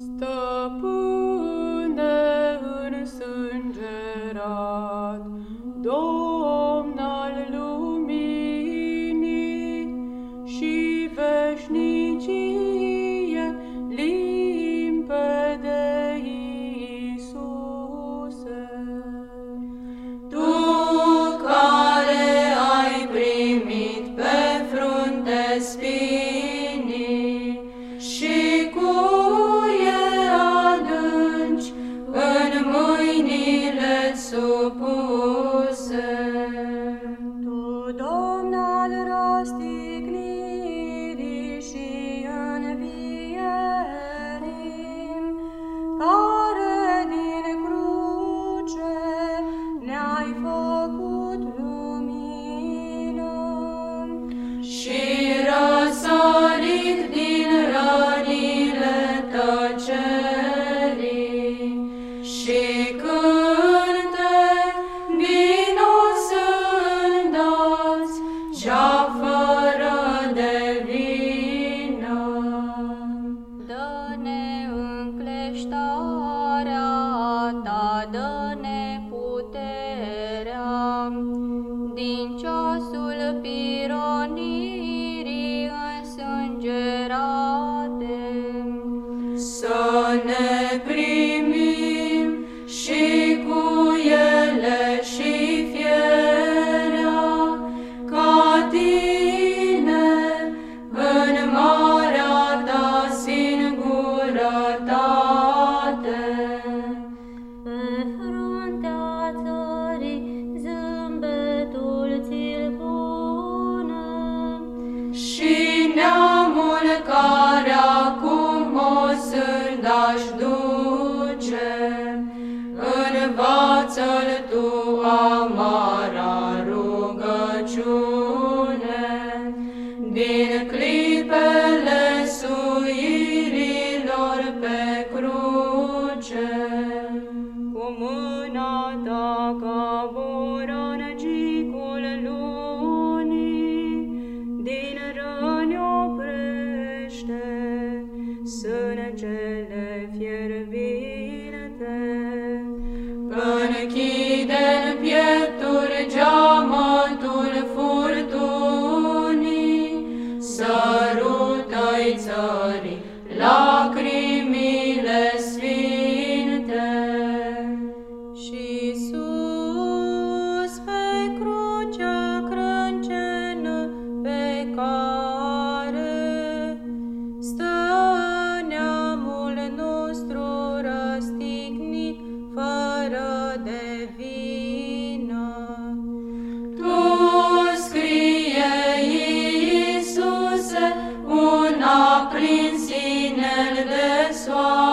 Stăpâne însângerat, Domn al luminii și veșnicie limpede, Iisuse. Tu care ai primit pe frunte spinii și cuie adânci în mâinile supuse. Tu, Domn al răstignirii și învierii, care din cruce ne-ai făcut lumină Și răsărit din rănile tăcerii și cântec vinos îndați, cea fără de vină. Dă-ne încleștarea ta, dă-ne puterea, din ceasul pironirii însângerate. Să ne primim și cu ele și fierea ca tine în marea ta singurătate. Pe fruntea țării zâmbetul ți-l punem Și neamul care acum o sândaș duce, învață-l tu amara rugăciune din clipele suirilor pe cruce. cu mâna ta ca boranjicul lunii, din răni oprește sânecele fierbinte. Închide-n piepturi geamătul furtunii, sărută-i țării lacrimile sfinte. Și sus pe crucea crâncenă pe care stă neamul nostru răstignit fără de vină. Tu scrie, Iisuse, un aprins inel de soare,